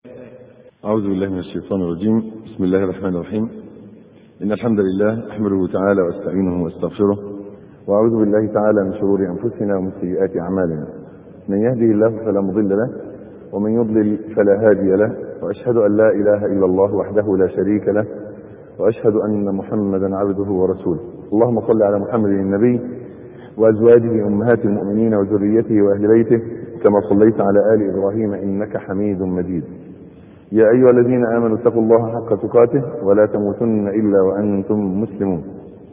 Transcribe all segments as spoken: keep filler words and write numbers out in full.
أعوذ بالله من الشيطان الرجيم. بسم الله الرحمن الرحيم. إن الحمد لله أحمده تعالى واستعينه واستغفره، وأعوذ بالله تعالى من شرور أنفسنا ومن سيئات أعمالنا. من يهده الله فلا مضل له، ومن يضلل فلا هادي له، وأشهد أن لا إله إلا الله وحده لا شريك له، وأشهد أن محمدا عبده ورسوله. اللهم صل على محمد النبي وأزواجه أمهات المؤمنين وذريته وأهل بيته كما صليت على آل إبراهيم إنك حميد مجيد. يا أيها الذين آمنوا اتقوا الله حق تقاته ولا تموتن إلا وأنتم مسلمون.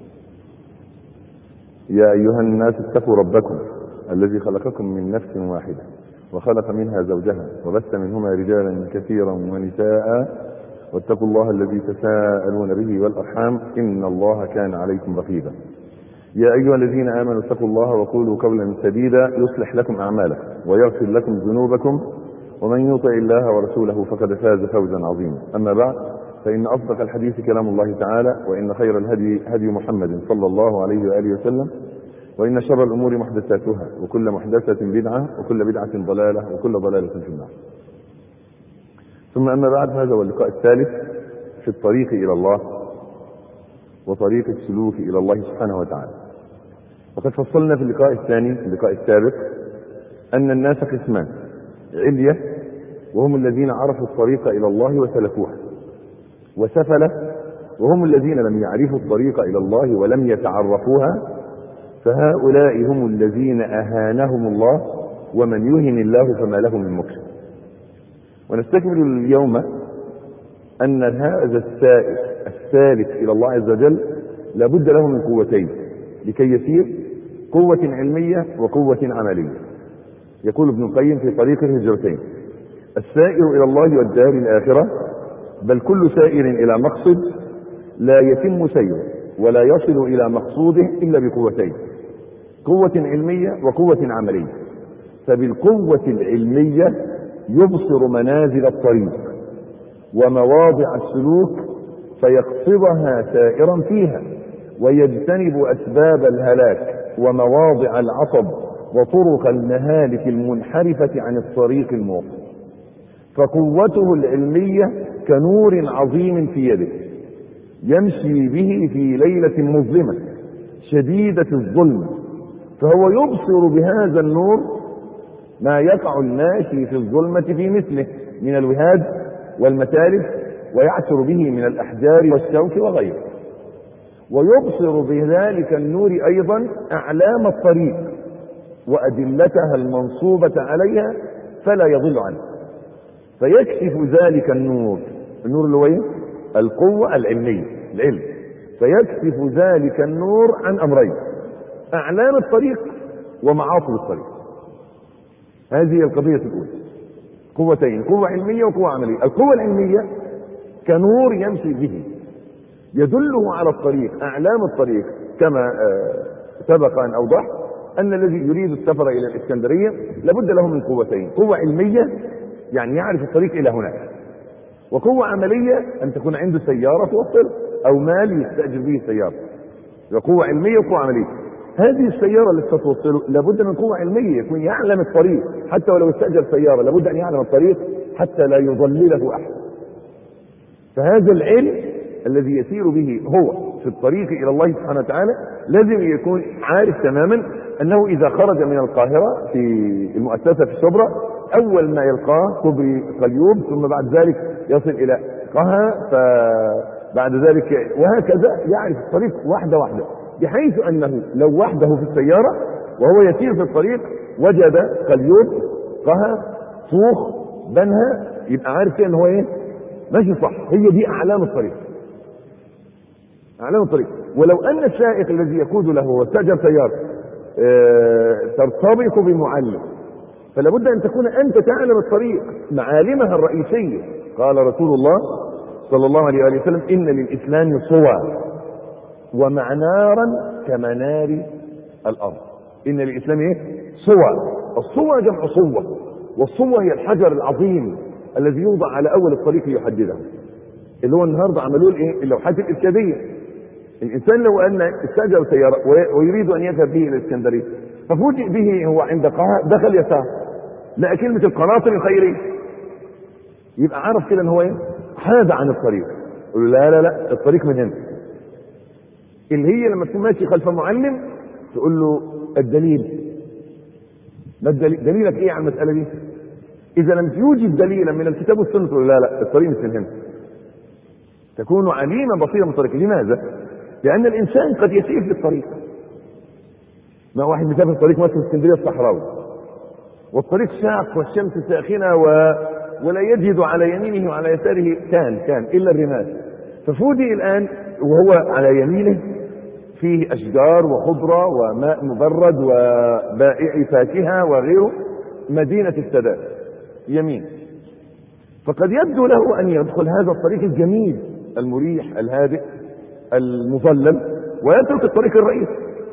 يا أيها الناس اتقوا ربكم الذي خلقكم من نفس واحدة وخلق منها زوجها وبث منهما رجالا كثيرا ونساء، واتقوا الله الذي تساءلون به والأرحام إن الله كان عليكم رقيبا. يا أيها الذين آمنوا اتقوا الله وقولوا قولا سديدا يصلح لكم أعمالكم ويغفر لكم ذنوبكم، ومن يطع الله ورسوله فقد فاز فوزا عظيما. أما بعد، فإن أصدق الحديث كلام الله تعالى، وإن خير الهدي هدي محمد صلى الله عليه وآله وسلم، وإن شر الأمور محدثاتها، وكل محدثة بدعة، وكل بدعة ضلالة، وكل ضلالة في النار. ثم أما بعد، هذا هو اللقاء الثالث في الطريق إلى الله وطريق السلوك إلى الله سبحانه وتعالى. وقد فصلنا في اللقاء الثاني في اللقاء السابق أن الناس قسمان: علية وهم الذين عرفوا الطريق إلى الله وسلكوها، وسفلة وهم الذين لم يعرفوا الطريق إلى الله ولم يتعرفوها، فهؤلاء هم الذين أهانهم الله، ومن يهن الله فما له من مكرم. ونستكمل اليوم أن هذا السائر السالك إلى الله عز وجل لابد له من قوتين لكي يسير: قوة علمية وقوة عملية. يقول ابن القيم في طريق الهجرتين: السائر إلى الله والدار الآخرة، بل كل سائر إلى مقصد لا يتم سيره ولا يصل إلى مقصوده إلا بقوتين: قوة علمية وقوة عملية. فبالقوة العلمية يبصر منازل الطريق ومواضع السلوك فيقصدها سائرا فيها، ويجتنب أسباب الهلاك ومواضع العصب وطرق المهالك المنحرفة عن الطريق الموصل. فقوته العلمية كنور عظيم في يده يمشي به في ليلة مظلمة شديدة الظلم، فهو يبصر بهذا النور ما يقع الماشي في الظلمة في مثله من الوهاد والمتالف، ويعثر به من الأحجار والشوك وغيره. ويبصر بذلك النور أيضا أعلام الطريق وأدلتها المنصوبة عليها فلا يضل عنه، فيكشف ذلك النور النور اللي هو ايه؟ القوة العلمية، العلم. فيكشف ذلك النور عن أمرين: أعلام الطريق ومعاصي الطريق. هذه القضية الأولى، قوتين: قوة علمية وقوة عملية. القوة العلمية كنور يمشي به يدله على الطريق، أعلام الطريق، كما سبق أن أوضح أن الذي يريد السفر إلى الإسكندرية لابد له من قوتين: قوة علمية يعني يعرف الطريق إلى هناك، وقوة عملية أن تكون عنده سيارة توصله أو مال يستأجر به السيارة. قوة علمية وقوة عملية. هذه السيارة اللي ستوصله لابد من قوة علمية، يكون يعلم الطريق، حتى ولو استأجر سيارة لابد أن يعلم الطريق حتى لا يضلله أحد. فهذا العلم الذي يسير به هو في الطريق إلى الله سبحانه وتعالى لازم يكون عارف تماما أنه إذا خرج من القاهرة في المؤسسة في شبرا، أول ما يلقاه كوبري قليوب، ثم بعد ذلك يصل إلى قها، فبعد ذلك وهكذا يعرف الطريق واحدة واحدة، بحيث أنه لو وحده في السيارة وهو يسير في الطريق وجد قليوب، قها، صوخ، بنها، يبقى عارف كده أنه ايه؟ ماشي صح. هي دي أعلام الطريق، أعلام الطريق. ولو أن السائق الذي يقود له واستأجر سيارة اه ترتبط بمعلم، فلا بد أن تكون أنت تعلم الطريق معالمها الرئيسية. قال رسول الله صلى الله عليه وآله وسلم: إن للإسلام صوى ومعنارا كمنار الأرض. إن للإسلام إيه؟ صوى. الصوى جمع صوة، والصوة هي الحجر العظيم الذي يوضع على أول الطريق ليحدده، اللي هو النهارده عملوه الايه؟ اللوحات الإرشادية. الإنسان لو أن استأجر سيارة ويريد أن يذهب به إلى الإسكندرية، ففوجئ به هو عند قاها، دخل يسار، لقى كلمة القناطر الخيرية، يبقى عارف كده ان هو ايه حاد عن الطريق. يقول له لا لا لا الطريق من هنا. اللي هي لما تكون ماشي خلف معلم تقول له الدليل، ما الدليل؟ دليلك ايه على المساله دي؟ اذا لم يوجد دليلا من الكتاب والسنه تقول لا لا الطريق مش من هنا. تكون عليما بصيرا من الطريق. لماذا؟ لان الانسان قد يسير في الطريق. ما واحد مسافر الطريق مثلا اسكندريه الصحراوي والطريق شاق والشمس ساخنه و... ولا يجد على يمينه وعلى يساره كان كان الا الرمال، ففودي الان وهو على يمينه فيه اشجار وخضره وماء مبرد وبائع فاكهه وغيره، مدينه السادات يمين. فقد يبدو له ان يدخل هذا الطريق الجميل المريح الهادئ المظلل ويترك الطريق الرئيسي.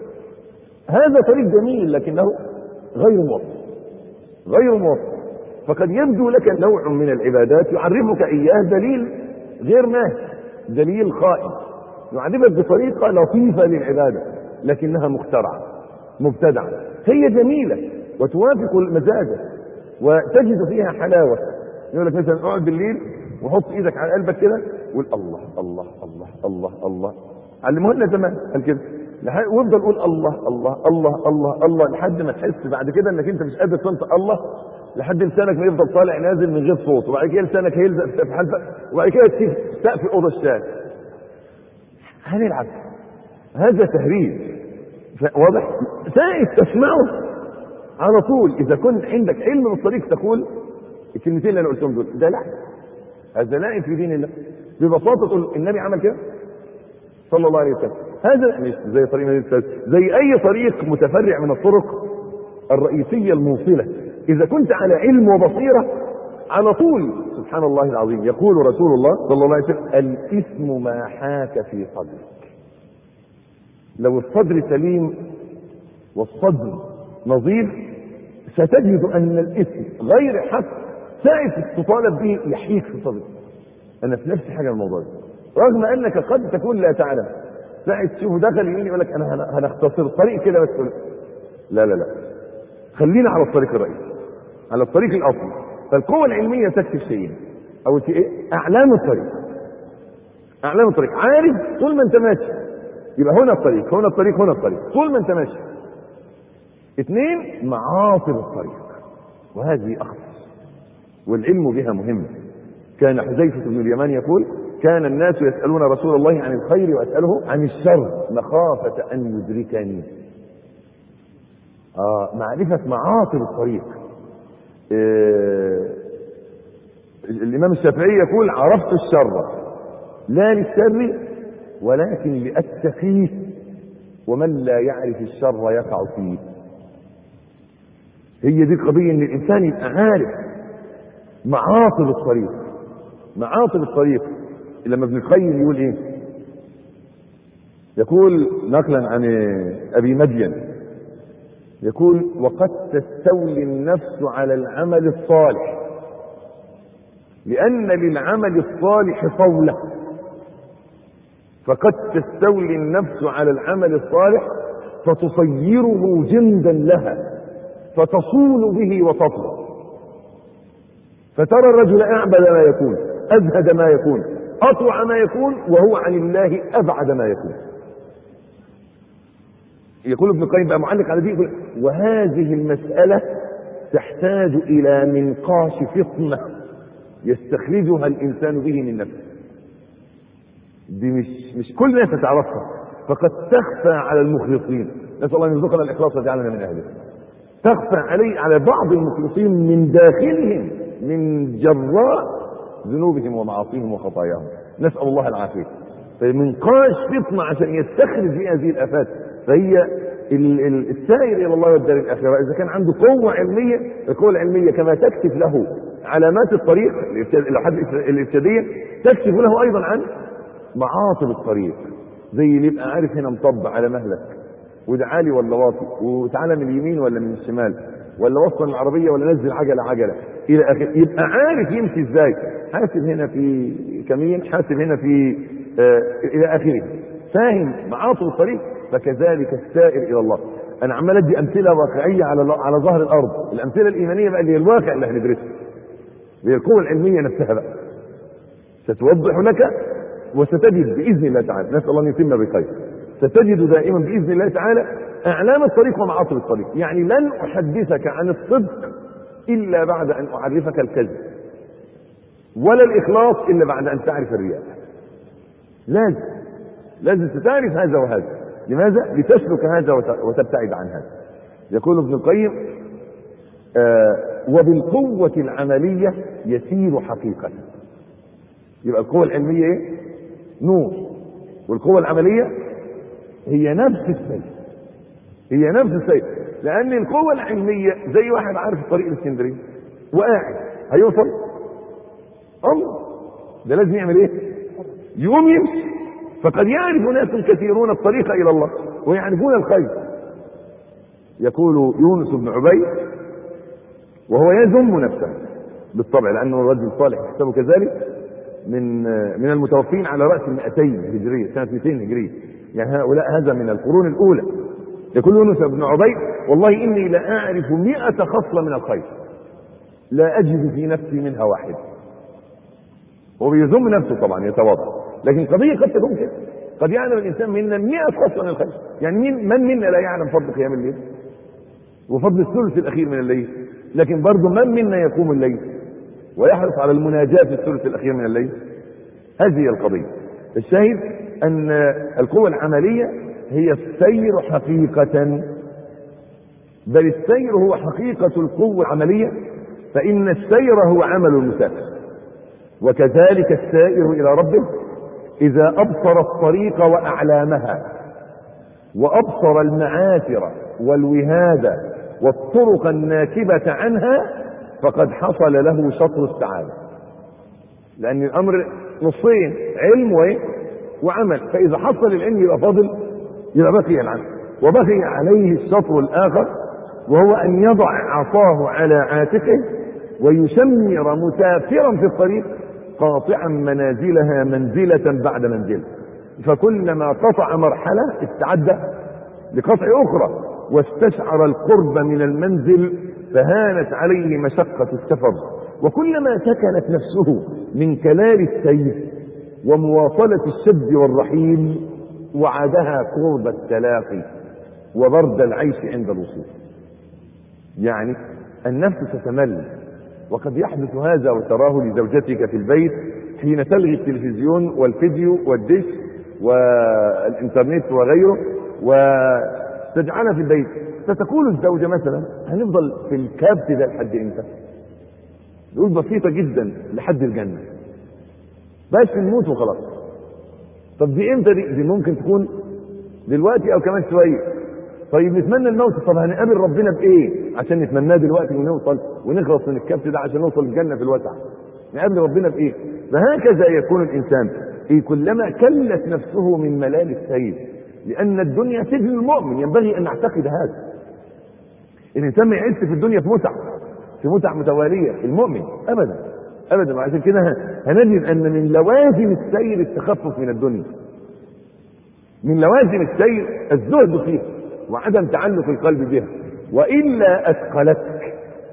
هذا طريق جميل لكنه غير موفق غير موفق. فقد يبدو لك نوع من العبادات يعرفك اياه دليل غير نافع، دليل خائن، يعرفك بطريقه لطيفه للعباده لكنها مخترعه مبتدعه. هي جميله وتوافق المزاج وتجد فيها حلاوه. يقول لك مثلا اقعد بالليل وحط ايدك على قلبك كده وقول الله الله الله الله الله. علموه لنا زمان قال كده، وافضل قول الله الله الله الله الله لحد ما تحس بعد كده انك انت مش قادر تنطق الله، لحد لسانك ما يفضل طالع نازل من غير صوت، وبعد كده لسانك هيلزق في سقف حلقك، وبعد كده تسيب سقف اوضه الشاي. هنلعب هذا تهريج واضح. سائد تسمعه على طول. اذا كنت عندك علم بالطريق تقول الكلمتين اللي انا قلتهم دول ده لا، هذا لا في دين الله. ببساطه تقول النبي عمل كده صلى الله عليه وسلم. هذا مش زي طريق مدينة السادات، زي اي طريق متفرع من الطرق الرئيسيه الموصله. اذا كنت على علم وبصيره على طول سبحان الله العظيم. يقول رسول الله صلى الله عليه وسلم الاثم ما حاك في صدرك. لو الصدر سليم والصدر نظيف ستجد ان الاثم غير حق سائف تطالب به يحيك في صدرك. انا في نفس حاجه الموضوع ده، رغم انك قد تكون لا تعلم. ساعة تشوفه دخل يمين يقول لك انا هنختصر الطريق كده بس. لا لا لا خلينا على الطريق الرئيسي، على الطريق الاصلي. فالقوة العلمية تكتب شيئين او ايه؟ اعلام الطريق. اعلام الطريق عارف طول ما انت ماشي يبقى هنا الطريق هنا الطريق هنا الطريق طول ما انت ماشي. اثنين معاصر الطريق، وهذه اخطر والعلم بها مهم. كان حذيفة بن اليمان يقول كان الناس يسألون رسول الله عن الخير ويسأله عن الشر مخافة أن يدركني. آه معرفة معاصر الطريق. آه الإمام الشافعي يقول عرفت الشر لا للشر ولكن لأتقيه، ومن لا يعرف الشر يقع فيه. هي دي القضية، ان الانسان يبقى عارف معاصر الطريق. معاصر الطريق لما ابن القيم يقول ايه؟ يقول نقلا عن ابي مدين يقول وقد تستولي النفس على العمل الصالح لان للعمل الصالح طولة، فقد تستولي النفس على العمل الصالح فتصيره جندا لها فتصول به وتطلع، فترى الرجل اعبد ما يكون ازهد ما يكون اطوع ما يكون وهو عن الله ابعد ما يكون. يقول ابن القيم بقى معلق على دي يقول وهذه المسألة تحتاج الى منقاش فطنة يستخرجها الانسان به من نفسه. دي مش مش كل الناس تعرفها، فقد تخفى على المخلصين. نسأل الله ان يرزقنا الاخلاص ويجعلنا من اهله. تخفى علي على بعض المخلصين من داخلهم من جراء ذنوبهم ومعاصيهم وخطاياهم، نسأل الله العافية. فمنقاش فطنة عشان يستخرج في هذه الآفات. فهي السائر إلى الله والدار الآخرة إذا كان عنده قوة علمية، القوة العلمية كما تكشف له علامات الطريق الإرشادية تكشف له أيضا عن معاصي الطريق. زي اللي يبقى عارف هنا مطبع على مهلك وده عالي ولا واطي وتعالى من اليمين ولا من الشمال ولا وصل العربيه ولا نزل عجله عجله الى اخره، يبقى عارف يمشي ازاي، حاسب هنا في كمين، حاسب هنا في آه الى اخره، فاهم معاصي الطريق. فكذلك السائر الى الله. انا عمال ادي امثله واقعيه على على ظهر الارض، الامثله الايمانيه بقى اللي هي الواقع اللي هندرسه. هي القوة العلمية نفسها بقى ستوضح لك، وستجد بإذن الله تعالى، نسأل الله أن يتم بخير، ستجد دائما بإذن الله تعالى أعلام الطريق ومعاصر الطريق. يعني لن أحدثك عن الصدق إلا بعد أن أعرفك الكذب، ولا الإخلاص إلا بعد أن تعرف الرياء. لازم لازم تعرف هذا وهذا. لماذا؟ لتسلك هذا وتبتعد عن هذا. يقول ابن القيم آه وبالقوة العملية يسير حقيقة. يبقى القوة العلمية ايه؟ نور، والقوة العملية هي نفس السير، هي نفس السير. لأن القوة العلمية زي واحد عارف الطريق الاسكندرية وقاعد هيوصل أمر، ده لازم يعمل ايه؟ يقوم يمشي. فقد يعرف ناس كثيرون الطريق إلى الله ويعرفون الخير. يقول يونس بن عبيد وهو يذم نفسه بالطبع لأنه رجل صالح يحسبه كذلك، من من المتوفين على رأس مئتين هجرية، سنة مئتين هجرية، يعني هؤلاء هذا من القرون الأولى. يقول يونس بن عبيد والله إني لا أعرف مئة خصلة من الخير لا أجد في نفسي منها واحد. هو بيذم نفسه طبعا يتواضع، لكن قضية قد تكون كده، قد يعلم الإنسان منا مئة خصلة من الخير. يعني مين من منا لا يعلم فضل قيام الليل وفضل الثلث الأخير من الليل، لكن برضه من منا يقوم الليل ويحرص على المناجاة في الثلث الأخير من الليل. هذه القضية. الشاهد أن القوة العملية هي السير حقيقة، بل السير هو حقيقة القوة العملية، فإن السير هو عمل المسافر. وكذلك السائر إلى ربه إذا أبصر الطريق وأعلامها وأبصر المعاثر والوهاد والطرق الناكبة عنها فقد حصل له شطر السعادة. لأن الأمر نصين، علم وإيه؟ وعمل. فإذا حصل العلم يبقى فاضل، يبقى بقي العمل، وبقي عليه الشطر الآخر وهو أن يضع عصاه على عاتقه ويشمر مسافرا في الطريق قاطعا منازلها منزلة بعد منزلة، فكلما قطع مرحلة استعد لقطع أخرى واستشعر القرب من المنزل فهانت عليه مشقة السفر. وكلما سكنت نفسه من كلال السير ومواصلة الشد والرحيل وعدها قرب التلاقي وبرد العيش عند الوصول. يعني النفس ستمل، وقد يحدث هذا وتراه لزوجتك في البيت حين تلغي التلفزيون والفيديو والدش والإنترنت وغيره وتجعلها في البيت، فتقول الزوجة مثلا هنفضل في الكبت ده لحد امتى؟ يقول بسيطة جدا، لحد الجنة، بس نموت وخلاص. طب دي امتى دي؟ دي ممكن تكون دلوقتي او كمان شوية. طيب نتمنى الموت، طب هنقابل ربنا بايه عشان نتمناه دلوقتي ونوصل ونخلص من الكبت ده عشان نوصل الجنة في الوسع؟ نقابل ربنا بايه؟ فهكذا يكون الانسان إيه كلما كلت نفسه من ملال السير، لان الدنيا سجن المؤمن، ينبغي ان نعتقد هذا. الانسان ما يعيش في الدنيا في متع في متع متوالية، المؤمن ابدا ابدا. وعشان كده هنجد ان من لوازم السير التخفف من الدنيا، من لوازم السير الزهد فيها وعدم تعلق القلب بها، والا اثقلتك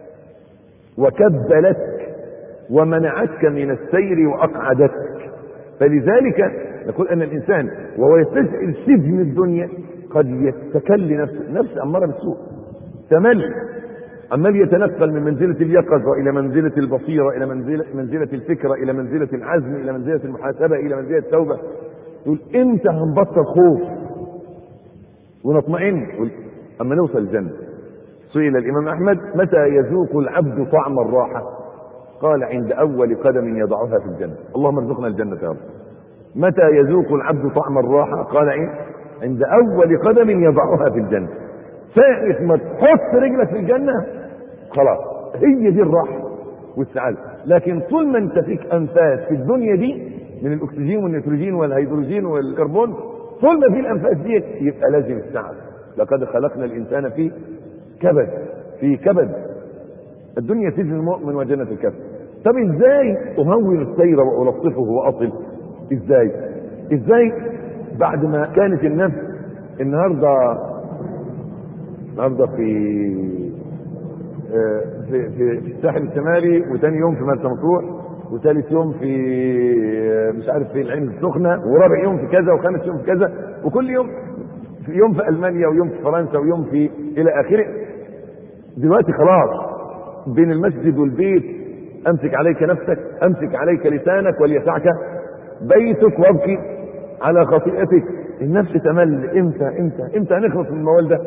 وكبلتك ومنعتك من السير واقعدتك. فلذلك نقول ان الانسان وهو يستشعر سجن الدنيا قد يتكل نفسه، نفس اماره بالسوء، تمل، عمال يتنقل من منزلة اليقظة إلى منزلة البصيرة، إلى منزلة منزلة الفكرة، إلى منزلة العزم، إلى منزلة المحاسبة، إلى منزلة التوبة. يقول إمتى هنبطل خوف ونطمئن؟ يقول أما نوصل الجنة. سئل الإمام أحمد متى يذوق العبد طعم الراحة؟ قال عند أول قدم يضعها في الجنة. اللهم ارزقنا الجنة يا رب. متى يذوق العبد طعم الراحة؟ قال إيه؟ عند أول قدم يضعها في الجنة. ساعة ما تحط رجلك في الجنة خلاص هي دي الراحة والسعادة. لكن طول ما انت فيك انفاس في الدنيا دي من الاكسجين والنيتروجين والهيدروجين والكربون، طول ما في الانفاس دي يبقى لازم السعادة. لقد خلقنا الانسان في كبد، في كبد. الدنيا سجن المؤمن وجنة الكافر. طب ازاي اهون السير والطفه واصل؟ ازاي ازاي بعد ما كانت النفس النهارده النهارده في في, في, في الساحل الشمالي، وثاني يوم في مرسى مطروح، وثالث يوم في مش عارف في العين السخنه، ورابع يوم في كذا، وخامس يوم في كذا، وكل يوم في يوم في المانيا، ويوم في فرنسا، ويوم في الى اخره. دلوقتي خلاص بين المسجد والبيت، امسك عليك نفسك، امسك عليك لسانك وليسعك بيتك، وابكي على خطيئتك. النفس تمل. امتى امتى امتى نخلص من الموال ده؟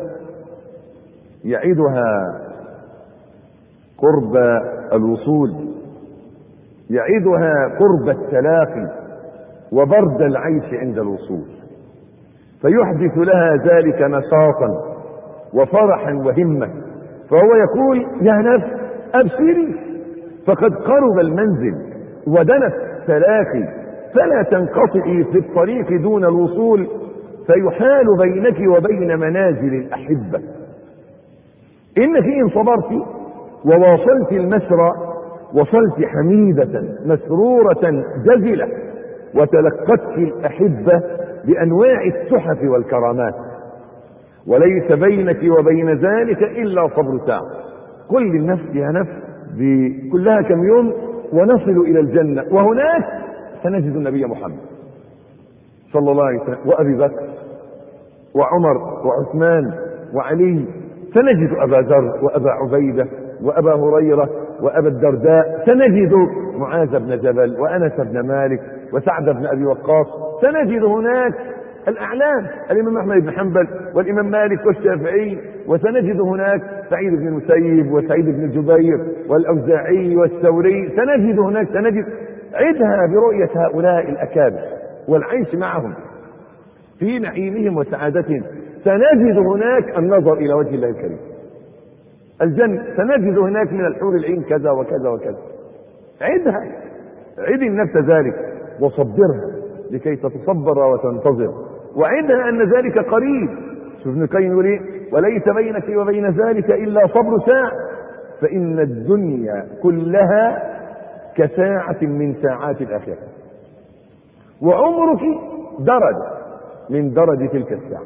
يعيدها قرب الوصول، يعيدها قرب التلاقي وبرد العيش عند الوصول، فيحدث لها ذلك نشاطا وفرحا وهمة. فهو يقول يا نفس أبشري فقد قرب المنزل ودنا التلاقي، فلا تنقطعي في الطريق دون الوصول، فيحال بينك وبين منازل الأحبة. إنك إن صبرت وواصلت المسرى وصلت حميدة مسرورة جزلة، وتلقتك الأحبة بأنواع التحف والكرامات، وليس بينك وبين ذلك إلا صبر ساعة. قل للنفس يا نفس كلها كم يوم ونصل إلى الجنة، وهناك سنجد النبي محمد صلى الله عليه وسلم، وأبي بكر وعمر وعثمان وعلي، سنجد أبا ذر وأبا عبيدة وأبا هريرة وأبا الدرداء، سنجد معاذ بن جبل وأنس بن مالك وسعد بن أبي وقاص، سنجد هناك الأعلام الإمام أحمد بن حنبل والإمام مالك والشافعي، وسنجد هناك سعيد بن المسيب وسعيد بن جبير والأوزاعي والثوري، سنجد هناك سنجد عدها برؤية هؤلاء الأكابر والعيش معهم في نعيمهم وسعادتهم. سنجد هناك النظر إلى وجه الله الكريم، الجنة، سنجد هناك من الحور العين كذا وكذا وكذا. عدها، عد النفس ذلك وصبرها لكي تتصبر وتنتظر، وعدها أن ذلك قريب. شوف ابن القيم يقول ايه؟ وليس بينك وبين ذلك إلا صبر ساعة، فإن الدنيا كلها كساعة من ساعات الآخرة، وعمرك درجة من درجة تلك الساعة.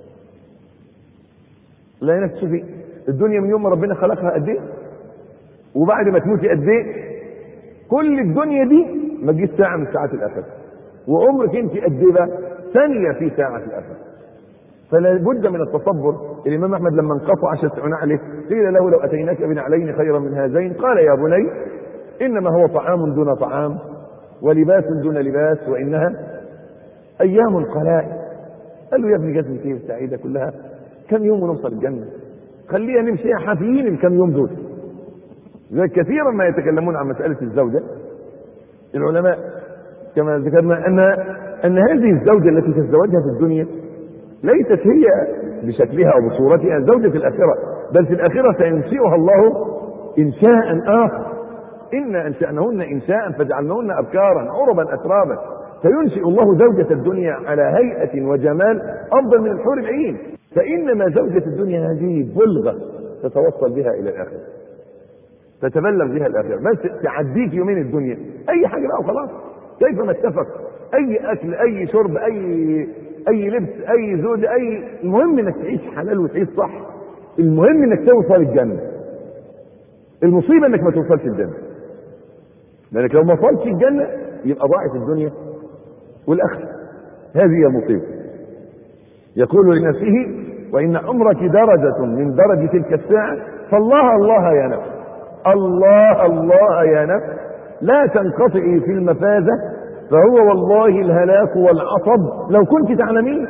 لا نفس شوفي الدنيا من يوم ما ربنا خلقها قد ايه، وبعد ما تموتي قد ايه، كل الدنيا دي ما تجيش ساعة من ساعات الآخرة، وعمرك انت قد ايه بقى؟ ثانية في ساعة الآخرة. فلا بد من التصبر. الإمام أحمد لما انقطع شسع نعله قيل له لو أتيناك بنعلين خيرا من هذين، قال يا بني إنما هو طعام دون طعام ولباس دون لباس، وإنها أيام قلائل. قال له يا ابن جزمة ايه السعيدة كلها كم يوم ونوصل الجنة، خلينا نمشي حافيين الكم يوم دول. كثيرا ما يتكلمون عن مسألة الزوجة العلماء كما ذكرنا أن أن هذه الزوجة التي تتزوجها في الدنيا ليست هي بشكلها أو بصورتها زوجة الآخرة، بل في الآخرة سينشئها الله إنشاء آخر. إنا أنشأنهن إنشاء فجعلنهن أبكارا عربا أترابا، فينشئ الله زوجة الدنيا على هيئة وجمال أفضل من الحور العين. فإنما زوجة الدنيا هذه بلغة تتوصل بها إلى الآخرة، تتبلغ بها الآخرة، بس تعديك يومين الدنيا أي حاجة بقى وخلاص. كيف ما اتفق، أي أكل أي شرب أي أي لبس أي زوجة أي، المهم إنك تعيش حلال وتعيش صح، المهم إنك توصل الجنة. المصيبة إنك ما توصلش الجنة، لأنك لو ما وصلتش الجنة يبقى ضاعت الدنيا والآخرة. هذه هي المصيبة. يقول لنفسه وإن عمرك درجة من درجة تلك الساعة، فالله الله يا نفس، الله الله يا نفس، لا تنقطعي في المفازة، فهو والله الهلاك والعصب لو كنت تعلمين.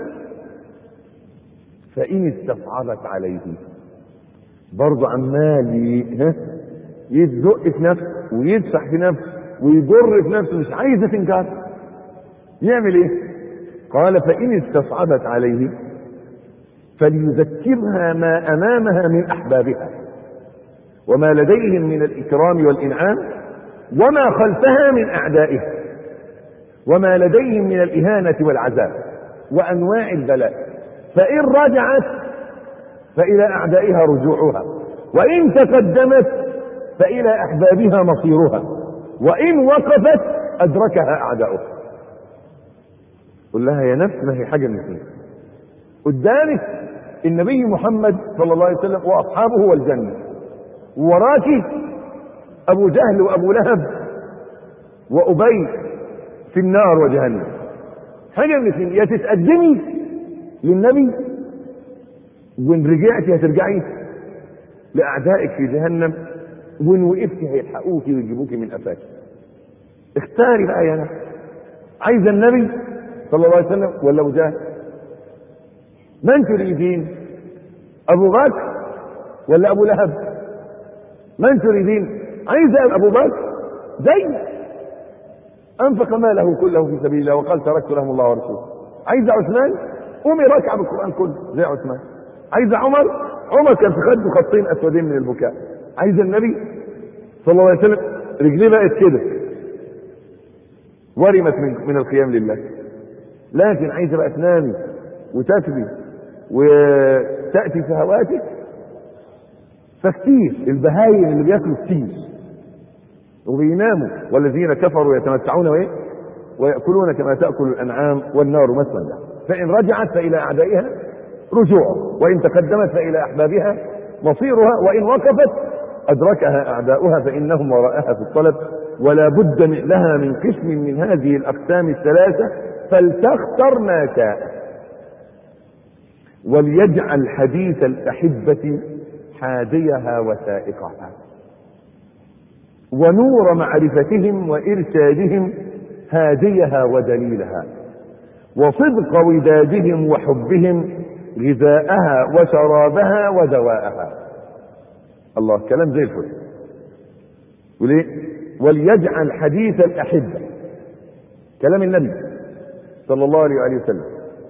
فإن استصعبت عليه، برضو عمال يزق في نفسه ويدفع في نفسه ويجر في نفسه، مش عايزة تنكر، يعمل ايه؟ قال فإن استصعبت عليه فليذكرها ما أمامها من أحبابها وما لديهم من الإكرام والإنعام، وما خلفها من أعدائها، وما لديهم من الإهانة والعذاب وأنواع البلاء. فإن رجعت فإلى أعدائها رجوعها، وإن تقدمت فإلى أحبابها مصيرها، وإن وقفت أدركها أعداؤها. قل لها يا نفس ما هي حاجة من اثنين، قدامك النبي محمد صلى الله عليه وسلم وأصحابه والجنة، ووراكي ابو جهل وابو لهب وابي في النار وجهنم. حاجه من الاثنين، يا تتقدمي للنبي وان رجعتي هترجعي لاعدائك في جهنم، وان وقفتي هيلحقوكي ويجيبوكي من قفاك. اختاري بقى يا نفس، عايزه النبي صلى الله عليه وسلم ولا ابو جهل؟ من تريدين؟ ابو بكر ولا ابو لهب؟ من تريدين؟ عايزه ابو بكر زي انفق ماله كله في سبيل الله وقال تركت لهم الله ورسوله. عايزه عثمان؟ قومي راكعه بالقران كله زي عثمان. عايزه عمر؟ عمر كان في خده خطين اسودين من البكاء. عايزه النبي صلى الله عليه وسلم رجليه بقت كده ورمت من من القيام لله. لكن عايزه بقى تنامي وتتبي وتاتي شهواتك فكتير. البهايم اللي بياكلوا كتير وبيناموا، والذين كفروا يتمتعون وايه ويأكلون كما تأكل الأنعام والنار مثلا. فإن رجعت فإلى أعدائها رجوعها، وإن تقدمت فإلى أحبابها مصيرها، وإن وقفت أدركها أعداؤها فإنهم وراءها في الطلب، ولا بد لها من قسم من هذه الأقسام الثلاثة فلتختر ما شاء. وليجعل حديث الأحبة حاديها وسائقها، ونور معرفتهم وإرشادهم هاديها ودليلها، وصدق ودادهم وحبهم غذاءها وشرابها ودواءها. الله، كلام زي الفل. وليه؟ وليجعل حديث الأحبة، كلام النبي صلى الله عليه وسلم،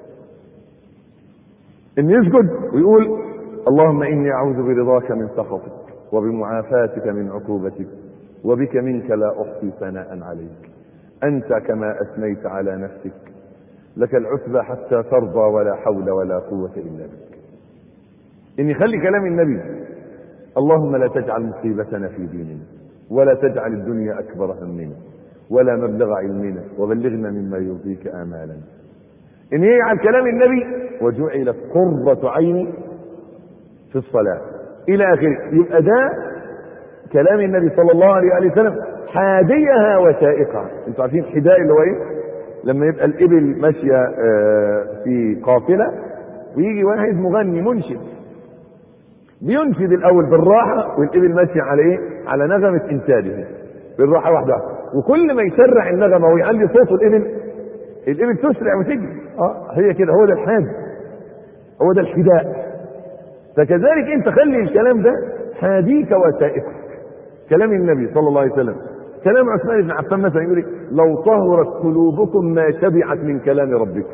إن يسجد ويقول اللهم إني أعوذ برضاك من سخطك وبمعافاتك من عقوبتك وبك منك لا أحصي ثناء عليك أنت كما أثنيت على نفسك لك العتبى حتى ترضى ولا حول ولا قوة إلا بك. إن يخلي كلام النبي اللهم لا تجعل مصيبتنا في ديننا ولا تجعل الدنيا أكبر همنا ولا مبلغ علمنا وبلغنا مما يرضيك آمالنا. إن يجعل كلام النبي وجعلت قرة عيني في الصلاة إلى آخره. يبقى ده كلام النبي صلى الله عليه وسلم حاديها وسائقها. انتوا عارفين حداء اللي هو ايه؟ لما يبقى الإبل ماشية في قافلة ويجي واحد مغني منشد بينشد الأول بالراحة، والإبل ماشية على ايه؟ على نغمة إنشاده بالراحة واحدة، وكل ما يسرع النغمة ويعلي صوته الإبل الإبل تسرع وتجري. اه هي كده، هو ده الحاد، هو ده الحداء. فكذلك انت خلي الكلام ده هاديك وسائقك، كلام النبي صلى الله عليه وسلم. كلام عثمان بن عفان مثلا يقول لو طهرت قلوبكم ما شبعت من كلام ربكم.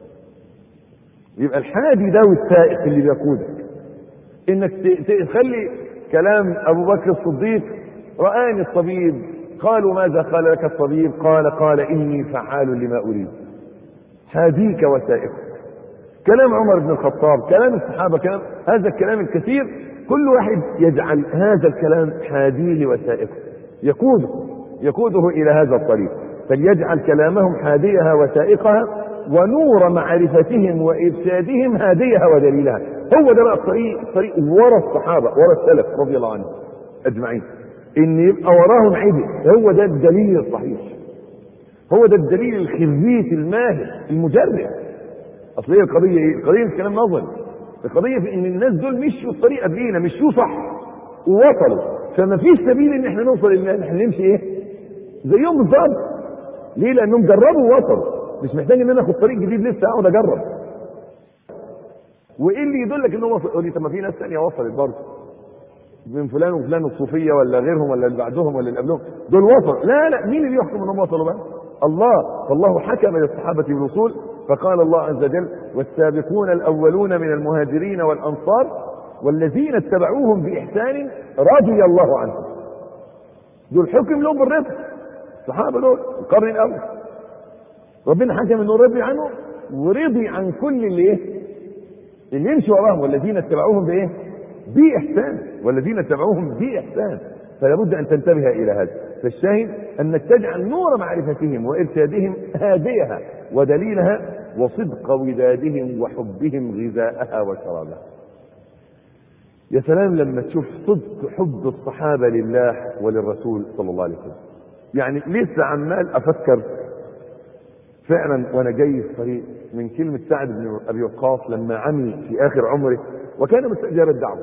يبقى الحادي ده والسائق اللي بيقودك، انك تخلي كلام ابو بكر الصديق رآني الطبيب قالوا ماذا قال لك الطبيب؟ قال قال اني فعال لما اريد. هاديك وسائقك. كلام عمر بن الخطاب، كلام الصحابه، كلام هذا الكلام الكثير، كل واحد يجعل هذا الكلام حاديه وسائقه، يقوده يقوده الى هذا الطريق. فليجعل كلامهم حاديها وسائقها ونور معرفتهم وارشادهم هاديها ودليلها. هو ده بقى الطريق، الطريق ورا الصحابه، ورا السلف رضي الله عنهم اجمعين، ان يبقى وراهم عدل. هو ده الدليل الصحيح، هو ده الدليل الخريج الماهر المجرب. اصل هي القضيه ايه؟ القضيه مش كلام نظري، القضيه في ان الناس دول مشوا الطريق قبلينا، مشوا صح ووصلوا، فما فيش سبيل ان احنا نوصل ان احنا نمشي ايه زيهم بالظبط. ليه؟ لانهم جربوا ووصلوا، مش محتاج ان انا اخد طريق جديد لسه اقعد اجرب. وايه اللي يدلك ان هو وصل؟ يقول لي طب ما في ناس ثانيه وصلت برضه من فلان وفلان الصوفيه ولا غيرهم ولا اللي بعدهم ولا اللي قبلهم، دول وصلوا. لا لا، مين اللي يحكم انهم وصلوا بقى؟ الله. فالله حكم للصحابه بالوصول، فقال الله عز وجل والسابقون الاولون من المهاجرين والانصار والذين اتبعوهم باحسان رضي الله عنهم. دول حكم لهم بالرضا، الصحابه دول القرن الاول ربنا حكم انه رضي عنهم ورضي عن كل اللي ايه اللي يمشي وراهم. والذين اتبعوهم بايه؟ باحسان، والذين اتبعوهم باحسان. فلا بد ان تنتبه الى هذا. فالشاهد انك تجعل نور معرفتهم وارشادهم هاديها ودليلها، وصدق ودادهم وحبهم غذاءها وشرابها. يا سلام لما تشوف صدق حب الصحابة لله وللرسول صلى الله عليه وسلم. يعني لسه عمال افكر فعلا وانا جاي في الطريق من كلمة سعد بن ابي وقاص لما عمي في اخر عمره وكان مستجاب الدعوة،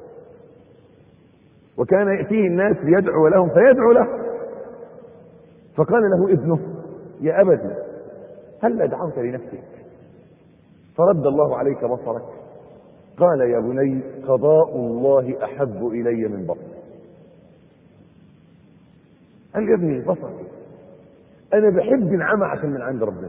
وكان يأتيه الناس ليدعو لهم فيدعو له، فقال له ابنه يا أبتي هل دعوت لنفسك؟ فرد الله عليك بصرك. قال يا بني قضاء الله أحب إلي من بصري. قال يا ابني بصري أنا بحب العمى عشان من عند ربنا،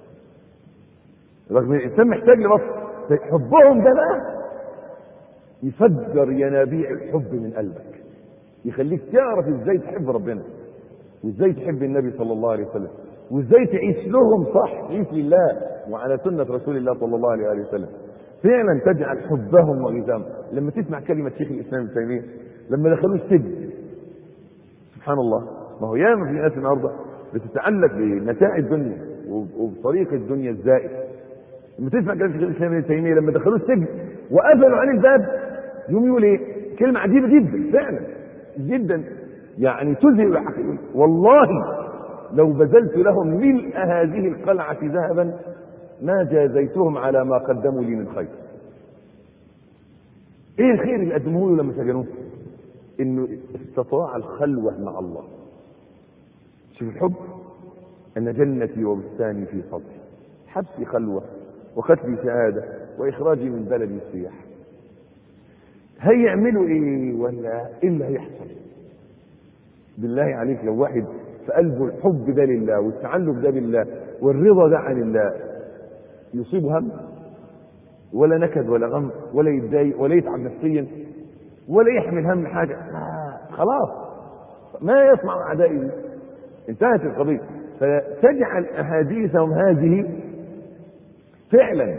رغم الإنسان محتاج لبصر. حبهم ده بقى يفجر ينابيع الحب من قلبك، يخليك تعرف ازاي تحب ربنا وازاي تحب النبي صلى الله عليه وسلم وازاي تعيش لهم صح، تعيش لله وعلى سنة رسول الله صلى الله عليه وسلم. فعلا تجعل حبهم وغذاهم. لما تسمع كلمة شيخ الإسلام ابن تيمية لما دخلوه السجن، سبحان الله، ما هو ياما في ناس النهارده بتتعلق بمتاع الدنيا وبطريق الدنيا الزائد. لما تسمع كلمة شيخ الإسلام ابن تيمية لما دخلوه السجن وقفلوا عليه الباب يوم يقول ايه؟ كلمة عجيبة جدا فعلا جدا، يعني تذهل العقل. والله لو بذلت لهم ملء هذه القلعة ذهبا ما جازيتهم على ما قدموا لي من خير. ايه الخير اللي قدموه له لما سجنوه؟ انه استطاع الخلوة مع الله. شوف الحب، ان جنتي وبستاني في صدري، حبسي خلوة وقتلي شهادة واخراجي من بلدي السياح. هيعملوا ايه ولا ايه اللي هيحصل؟ بالله عليك لو واحد في قلبه الحب ده لله والتعلق ده بالله والرضا ده عن الله يصيبه هم ولا نكد ولا غم ولا يتضايق ولا يتعب نفسيا ولا يحمل هم حاجه، آه خلاص ما يسمع اعدائه، انتهت القضيه. فتجعل احاديثهم هذه فعلا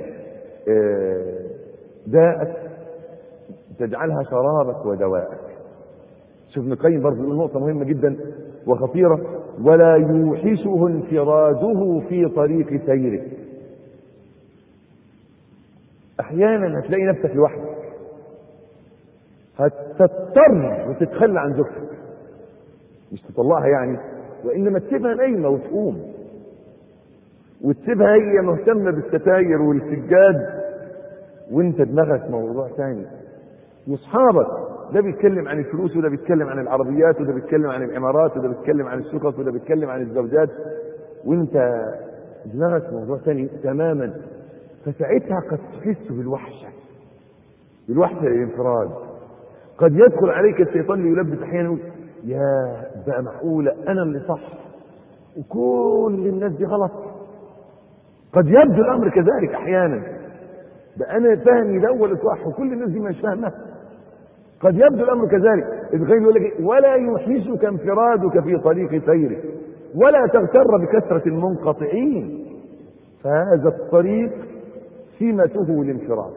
داءك تجعلها شرابك ودواءك. شوف ابن القيم برضه يقول نقطة مهمة جدا وخطيرة: ولا يوحشه انفراده في طريق سيره. أحيانا هتلاقي نفسك لوحدك، هتضطر وتتخلى عن زوجتك، مش تطلعها يعني، وإنما تسيبها نايمة وتقوم، وتسيبها هي مهتمة بالستاير والسجاد وانت دماغك موضوع ثاني. واصحابك ده بيتكلم عن الفلوس وده بيتكلم عن العربيات وده بيتكلم عن العمارات وده بيتكلم عن الشقق وده بيتكلم عن الزوجات وانت دماغك موضوع ثاني تماما. فساعتها قد تحس بالوحشة، بالوحشة للانفراد. قد يدخل عليك الشيطان ليلبس احيانا يا بقى معقولة انا اللي صح وكل الناس دي غلط. قد يبدو الامر كذلك احيانا، ده انا فاهمي ده ولا صح وكل الناس دي مش فاهمه. قد يبدو الامر كذلك. ابن القيم يقول لك ولا يوحشك انفرادك في طريق سيرك ولا تغتر بكثرة المنقطعين، فهذا الطريق سمته الانفراد.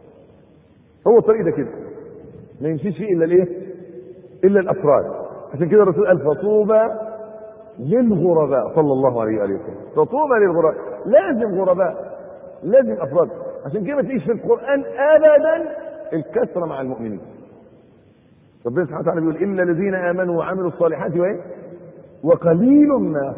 هو الطريق ده كده ما يمشيش فيه الا الايه؟ الا الافراد. عشان كده الرسول قال فطوبى للغرباء صلى الله عليه وآله وسلم. فطوبى للغرباء، لازم غرباء، لازم افراد. عشان كده ما تلاقيش في القرآن ابدا الكثرة مع المؤمنين. ربنا سبحانه وتعالى بيقول إن الذين آمنوا وعملوا الصالحات وإيه؟ وقليل ما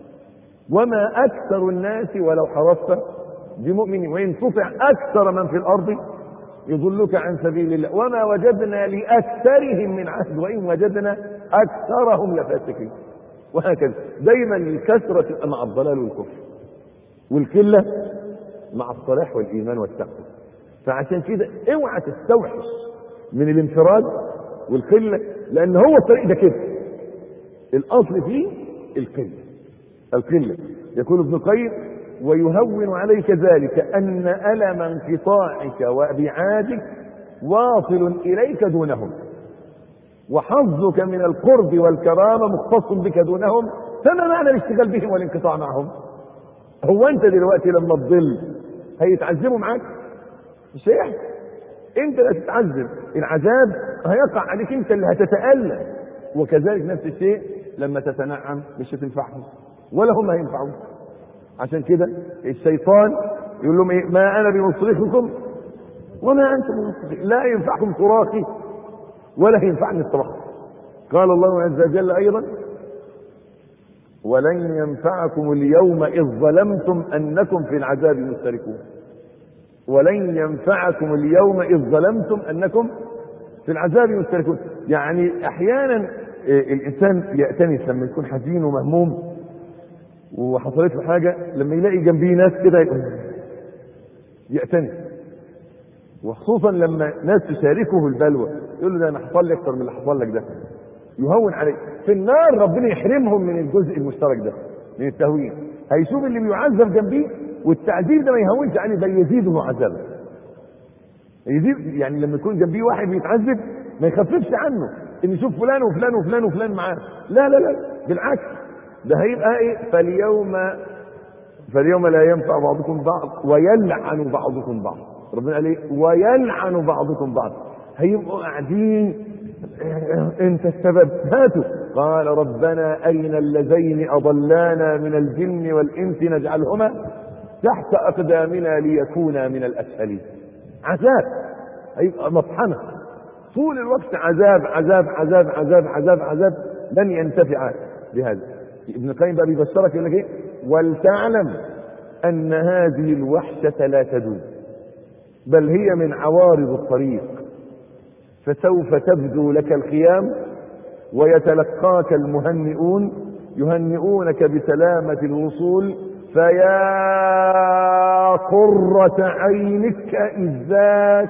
وما أكثر الناس ولو حرصت بمؤمن وإن تطع أكثر من في الأرض يضلك عن سبيل الله وما وجدنا لأكثرهم من عهد وإن وجدنا أكثرهم لفاسقين. وهكذا دايما الكثرة مع الضلال والكفر والقلة مع الصلاح والإيمان والتقوى. فعشان كده اوعى تستوحش من الانفراد والقلة، لأن هو الطريق ده كده الأصل فيه القلة. القلة يقول ابن القيم ويهون عليك ذلك أن ألم انقطاعك وابعادك واصل إليك دونهم وحظك من القرب والكرامة مختص بك دونهم، فما معنى الاشتغال بهم والانقطاع معهم؟ هو أنت دلوقتي لما تضل هيتعذبوا معاك؟ مش هيحصل. انت اللي هتتعذب، العذاب هيقع عليك، انت اللي هتتألم. وكذلك نفس الشيء لما تتنعم مش هتنفعهم ولا هم هينفعوك. عشان كده الشيطان يقول لهم ايه؟ ما انا بمصرخكم وما انتم بمصرخين، لا ينفعكم صراخي ولا ينفعني الصراخ. قال الله عز وجل ايضا ولن ينفعكم اليوم اذ ظلمتم انكم في العذاب مشتركون. ولن ينفعكم اليوم اذ ظلمتم انكم في العذاب مشتركون. يعني احيانا الانسان يأتنس لما يكون حزين ومهموم وحصلت له حاجه، لما يلاقي جنبيه ناس كده يأتنس، وخصوصا لما ناس تشاركه البلوى يقول له ده انا حصل لي اكتر من اللي حصل لك ده، يهون عليه. في النار ربنا يحرمهم من الجزء المشترك ده من التهوين، هيشوف اللي بيعذب جنبيه والتعذيب ده ما يهونش عليه بل يزيده عذابا. يزيد يعني لما يكون جنبيه واحد بيتعذب ما يخففش عنه ان يشوف فلان وفلان وفلان وفلان معاه، لا لا لا بالعكس، ده هيبقى ايه؟ فاليوم فاليوم لا ينفع بعضكم بعض ويلعن بعضكم بعض. ربنا قال ايه؟ ويلعن بعضكم بعض. هيبقوا قاعدين انت السبب، هاتوا. قال ربنا اين اللذين اضلانا من الجن والانس نجعلهما تحت اقدامنا ليكونا من الاسفلين. عذاب، هيبقى مطحنه طول الوقت، عذاب عذاب عذاب عذاب عذاب عذاب، لن ينتفع بهذا. ابن القيم بقى بيبشرك يقول لك ايه؟ ولتعلم ان هذه الوحشه لا تدوم بل هي من عوارض الطريق، فسوف تبدو لك الخيام ويتلقاك المهنئون يهنئونك بسلامة الوصول، فيا قرة عينك إذ ذاك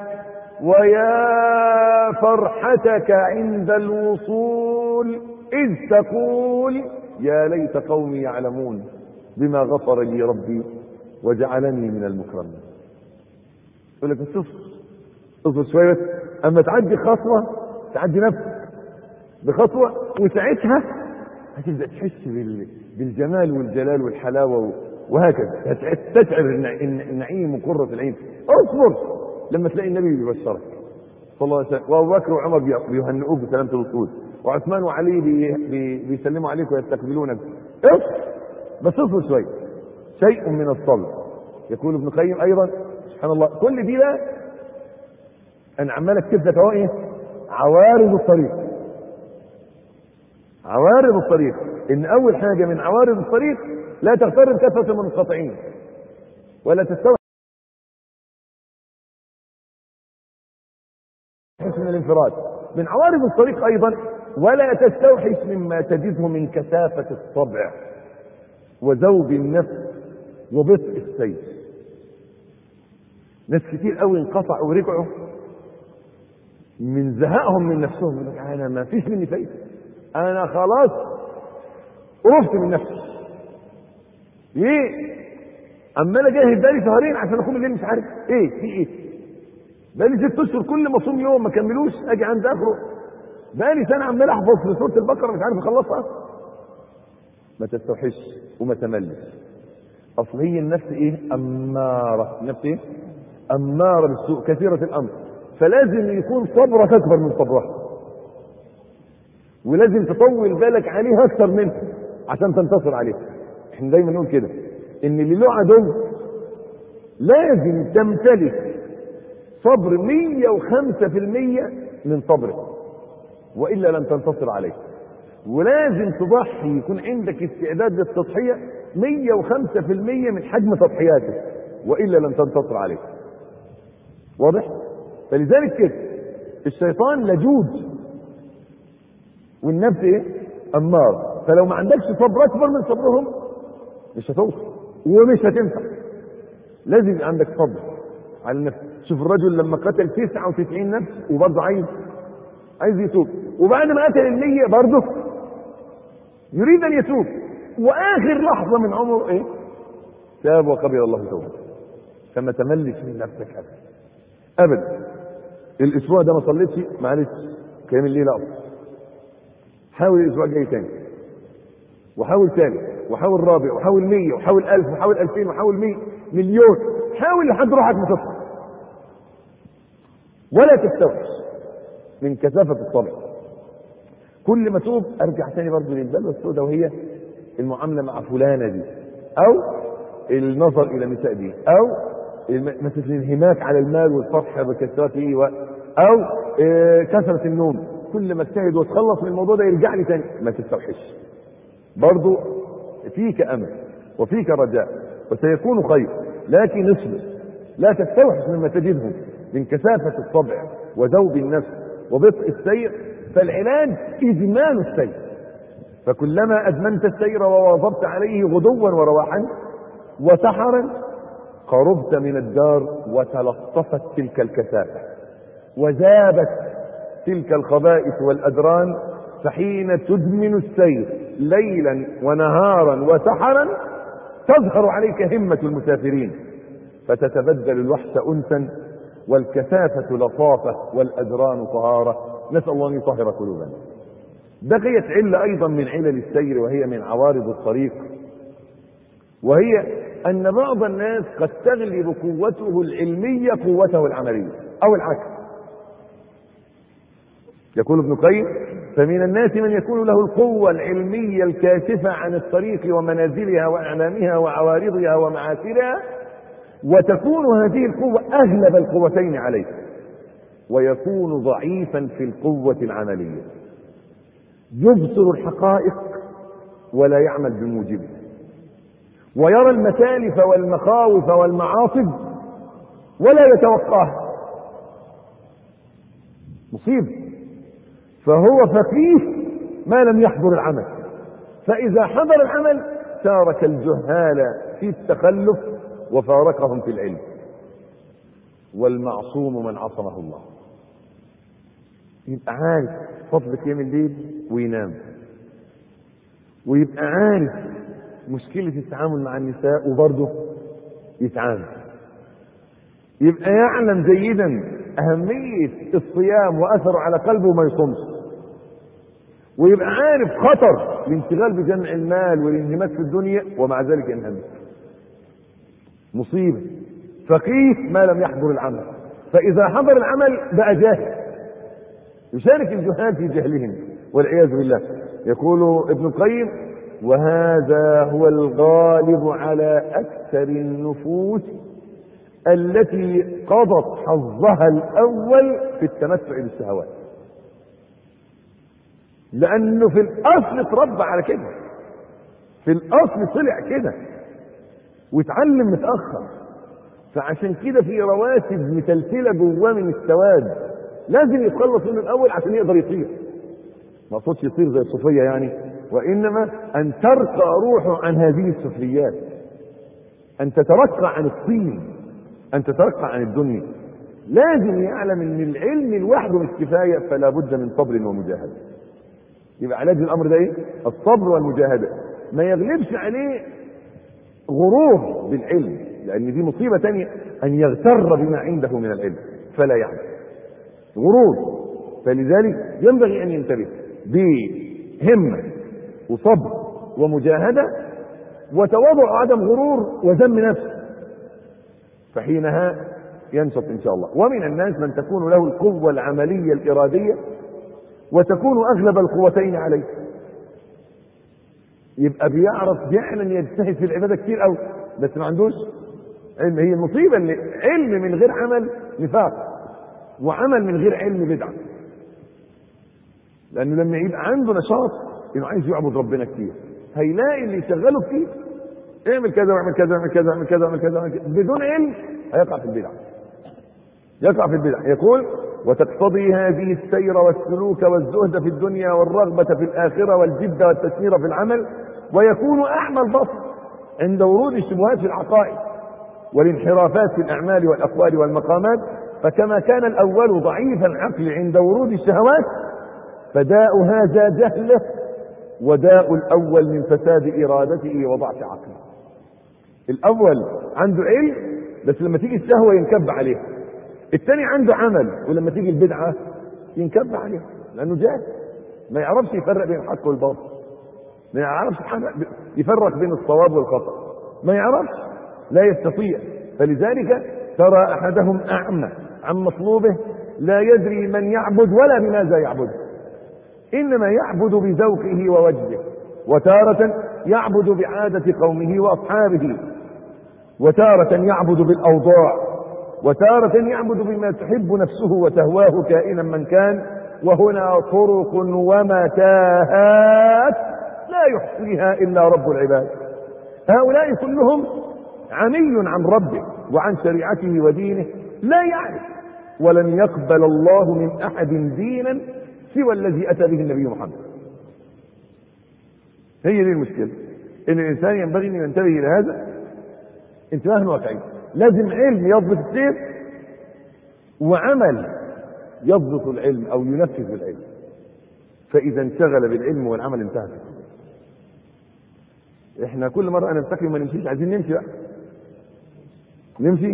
ويا فرحتك عند الوصول إذ تقول يا ليت قومي يعلمون بما غفر لي ربي وجعلني من المكرمين. يقول لك اصبر اصبر شويه، اما تعدي خطوه تعدي نفسك بخطوه وساعتها هتبدا تحس بالجمال والجلال والحلاوه وهكذا، تشعر النعيم وقره العين. اصبر لما تلاقي النبي بيبشرك صلى الله عليه وسلم، وابو بكر وعمر بيهنئوك بسلامه الوصول، وعثمان وعلي بي بي بيسلموا عليك ويستقبلونك. اصبر بس اصبر شويه، شيء من الصبر. يقول ابن القيم ايضا سبحان الله، كل دي بقى انا عمال اكتب لك اهو ايه؟ عوارض الطريق. عوارض الطريق، ان اول حاجه من عوارض الطريق لا تغتر بكثره المنقطعين ولا تستوحش من الانفراد. من عوارض الطريق ايضا ولا تستوحش مما تجده من كثافه الطبع وذوب النفس وبطء السير. ناس كتير قوي انقطعوا ورجعوا من زهقهم من نفسهم، يقول لك انا ما فيش مني فايده، انا خلاص قرفت من نفسي. ليه؟ عمال اجاهد بقالي شهرين عشان اقوم الليل مش عارف ايه في ايه، بقالي ست اشهر كل ما اصوم يوم ما كملوش اجي عند اخره، بقالي سنه عمال احفظ في سوره البقره مش عارف اخلصها. ما تستوحش وما تملش. اصل هي النفس ايه؟ اماره. النفس ايه؟ اماره بالسوء كثيره الامر، فلازم يكون صبرك اكبر من صبرها، ولازم تطول بالك عليها اكثر منها عشان تنتصر عليها. احنا دايما نقول كده ان اللي له عدو لازم تمتلك صبر مية وخمسة في المية من صبره والا لن تنتصر عليه، ولازم تضحي، يكون عندك استعداد للتضحيه مية وخمسة في المية من حجم تضحياتك والا لن تنتصر عليه. واضح؟ فلذلك كده الشيطان لجوج والنفس ايه؟ امار، فلو ما عندكش صبر اكبر من صبرهم مش هتوصل ومش هتنفع. لازم يبقى عندك صبر على النفس. شوف الرجل لما قتل تسعة وتسعين نفس وبرضه عايز عايز يتوب، وبعد ما قتل المية برضه يريد ان يتوب، واخر لحظه من عمره ايه؟ تاب وقبل الله توبه. فما تملش من نفسك ابدا ابدا. الاسبوع ده ما صليتش معلش كام الليله افضل، حاول الاسبوع الجاي تاني، وحاول ثالث، وحاول رابع، وحاول مية، وحاول ألف، وحاول ألفين، وحاول مية مليون، حاول لحد روحك ما تطلع. ولا تستوحش من كثافه الطبع. كل ما توب ارجع تاني برضه للبلوى السوداء، وهي المعامله مع فلانه دي، او النظر الى النساء دي، او مثل الانهماك على المال والفرح بكثرته و... او اه كثرة النوم، كل ما اجتهد وتخلص من الموضوع ده يرجع لي تاني، ما تستوحش. برضو فيك امل وفيك رجاء وسيكون خير، لكن اصبر، لا تستوحش مما تجده من كثافة الطبع وذوب النفس وبطء السير. فالعلاج ادمان السير، فكلما ادمنت السير وواظبت عليه غدوا ورواحا وسحرا قربت من الدار وتلطفت تلك الكثافة وذابت تلك الخبائث والأدران. فحين تدمن السير ليلا ونهارا وسحرا تظهر عليك همة المسافرين، فتتبدل الوحش أنسا والكثافة لطافة والأدران طهارة. نسأل الله أن يطهر قلوبنا. بقيت علة أيضا من علل السير وهي من عوارض الطريق، وهي أن بعض الناس قد تغلب قوته العلمية قوته العملية أو العكس. يقول ابن القيم: فمن الناس من يكون له القوة العلمية الكاشفة عن الطريق ومنازلها وأعلامها وعوارضها ومعاثرها، وتكون هذه القوة أغلب القوتين عليه، ويكون ضعيفا في القوة العملية، يبصر الحقائق ولا يعمل بموجبها، ويرى المسالف والمخاوف والمعاصب ولا يتوقاها. مصيبة. فهو فقيه ما لم يحضر العمل، فإذا حضر العمل تارك الجهال في التخلف وفارقهم في العلم. والمعصوم من عصمه الله. يبقى عارف فضل قيام الليل وينام، ويبقى عارف مشكلة التعامل مع النساء وبرضه يتعامل، يبقى يعلم جيدا أهمية الصيام وأثره على قلبه وما يصومش، ويبقى عارف خطر الانشغال بجمع المال والانهماك في الدنيا ومع ذلك ينهمك. مصيبة. فقيه ما لم يحضر العمل، فإذا حضر العمل بقى جاهل، يشارك الجهال في جهلهم والعياذ بالله. يقول ابن القيم: وهذا هو الغالب على أكثر النفوس التي قضت حظها الأول في التمتع بالشهوات، لأنه في الأصل اتربى على كده، في الأصل طلع كده واتعلم متأخر، فعشان كده في رواسب متلتلة جواه من السواد لازم يتخلص منه الأول عشان يقدر يطير. ما اقصدش يطير زي الصوفية يعني، وإنما أن ترقى روحه عن هذه السفليات، أن تترقى عن الطين، أن تترقى عن الدنيا. لازم يعلم أن العلم لوحده مش كفاية، فلا بد من صبر ومجاهدة. يبقى علاج الأمر ده إيه؟ الصبر والمجاهدة. ما يغلبش عليه غرور بالعلم، لأن دي مصيبة تانية، أن يغتر بما عنده من العلم فلا يعلم. غرور. فلذلك ينبغي أن ينتبه بهمة وصبر ومجاهدة وتواضع وعدم غرور وذم نفسه، فحينها ينشط إن شاء الله. ومن الناس من تكون له القوة العملية الإرادية وتكون أغلب القوتين عليه، يبقى بيعرف فعلا يجتهد في العبادة كتير أوي بس ما عندوش علم. هي المصيبة ان علم من غير عمل نفاق، وعمل من غير علم بدعة. لأنه لما يبقى عنده نشاط انه عايز يعبد ربنا كتير، هيلاقي اللي يشغله كتير اعمل كذا واعمل كذا واعمل كذا واعمل كذا واعمل كذا واعمل كذا، بدون علم هيقع في البدع، يقع في البدع. يقول: وتقتضي هذه السير والسلوك والزهد في الدنيا والرغبة في الآخرة والجد والتسمير في العمل، ويكون أعمى البصر عند ورود الشبهات في العقائد والانحرافات في الأعمال والأقوال والمقامات. فكما كان الأول ضعيف العقل عند ورود الشهوات، فداء هذا جهله، وداء الأول من فساد إرادته وضعف عقله. الأول عنده علم بس لما تيجي الشهوة ينكب عليها، الثاني عنده عمل ولما تيجي البدعة ينكب عليها، لأنه جاهل ما يعرفش يفرق بين الحق والباطل، ما يعرفش يفرق بين الصواب والخطأ، ما يعرفش، لا يستطيع. فلذلك ترى أحدهم أعمى عن مطلوبه، لا يدري من يعبد ولا بماذا يعبد، إنما يعبد بذوقه ووجهه، وتارة يعبد بعادة قومه وأصحابه، وتارة يعبد بالأوضاع، وتارة يعبد بما تحب نفسه وتهواه كائنا من كان. وهنا طرق ومتاهات لا يحصيها إلا رب العباد. هؤلاء كلهم عمي عن ربه وعن شريعته ودينه، لا يعرف ولن يقبل الله من أحد دينا سوى الذي أتى به النبي محمد. هي دي المشكلة، إن الإنسان ينبغي أن ينتبه إلى هذا انتباه واقعي. لازم علم يضبط السير، وعمل يضبط العلم أو ينفذ العلم. فإذا انشغل بالعلم والعمل انتهت. احنا كل مرة أنا نفتكر ما نمشيش، عايزين نمشي بقى. نمشي؟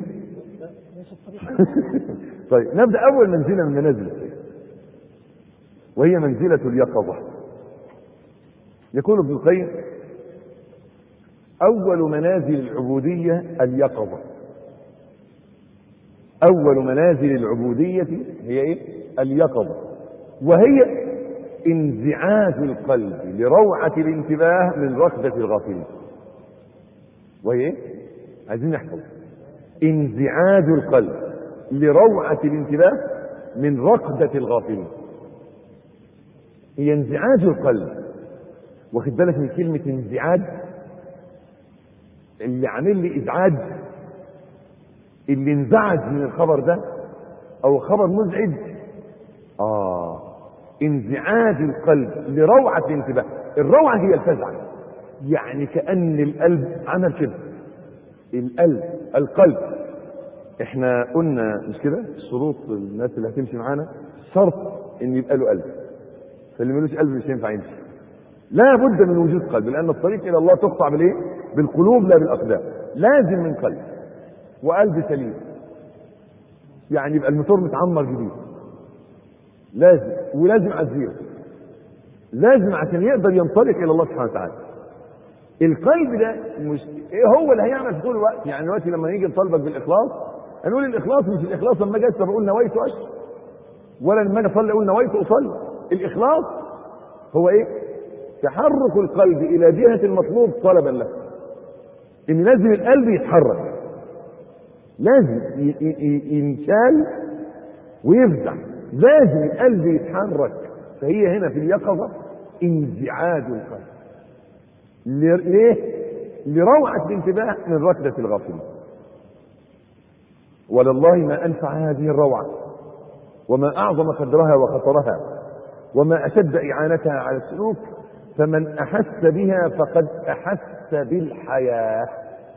طيب نبدأ أول منزلة من منازل السير، وهي منزلة اليقظة. يقول ابن القيم: أول منازل العبودية اليقظة. أول منازل العبودية هي إيه؟ اليقظة، وهي انزعاج القلب لروعة الانتباه من ركضة الغافلين. وهي إيه؟ عايزين نحفظ: انزعاج القلب لروعة الانتباه من ركضة الغافلين. هي انزعاج القلب. واخد بالك من كلمة انزعاج؟ اللي عامل لي ازعاج، اللي انزعج من الخبر ده او خبر مزعج. اه انزعاج القلب لروعة الانتباه. الروعة هي الفزع، يعني كأن القلب عمل كده. القلب القلب احنا قلنا مش كده شروط الناس اللي هتمشي معانا؟ شرط ان يبقى له قلب، فاللي ملوش قلب مش هينفع يمشي. لا بد من وجود قلب، لان الطريق الى الله تقطع بالايه؟ بالقلوب لا بالاقدام. لازم من قلب وقلب سليم، يعني يبقى الموتور متعمر جديد. لازم، ولازم عزيز، لازم عشان يقدر ينطلق الى الله سبحانه وتعالى. القلب ده مش ايه هو اللي هيعمل في طول الوقت. يعني دلوقتي لما نيجي نطالبك بالاخلاص هنقول الاخلاص مش الاخلاص لما اجي اشرب اقول نويت اشرب، ولا لما اجي اصلي اقول نويت اصلي. الاخلاص هو ايه؟ تحرك القلب الى جهه المطلوب طلبا له. ان لازم القلب يتحرك، لازم ينشال ويفزع، لازم القلب يتحرك. فهي هنا في اليقظه انزعاج القلب. ليه؟ لروعه الانتباه من ركضه الغافلين. ولله ما انفع هذه الروعه، وما اعظم قدرها وخطرها، وما اشد اعانتها على السلوك. فمن احس بها فقد احس بالحياه.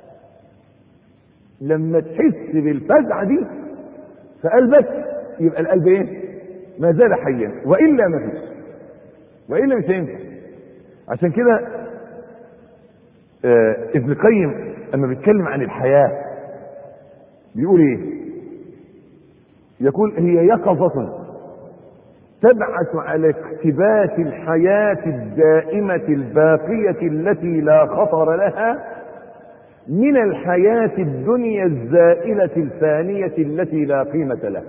لما تحس بالفزعه دي في قلبك يبقى القلب ايه؟ ما زال حيا، والا ما فيش، والا مش هينفع. عشان كده آه ابن القيم اما بيتكلم عن الحياه بيقول ايه؟ يقول: هي يقظه تبعث على اقتباس الحياه الدائمه الباقيه التي لا خطر لها من الحياه الدنيا الزائله الفانيه التي لا قيمه لها.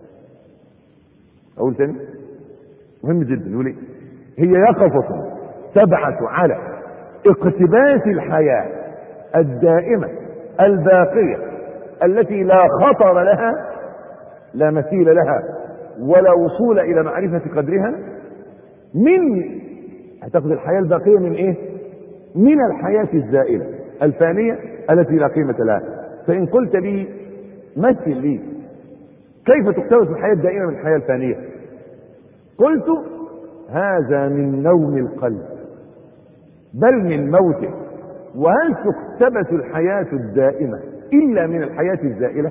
اقول تاني مهم جدا. يقول ايه؟ هي يقظه تبعث على اقتباس الحياه الدائمه الباقيه التي لا خطر لها، لا مثيل لها ولا وصول الى معرفه قدرها، من هتاخذ الحياه الباقيه من ايه؟ من الحياه الزائله الفانيه التي لا قيمه لها. فان قلت لي مثل لي كيف تقتبس الحياه الدائمه من الحياه الفانيه؟ قلت: هذا من نوم القلب بل من موته. وهل تقتبس الحياه الدائمه الا من الحياه الزائله؟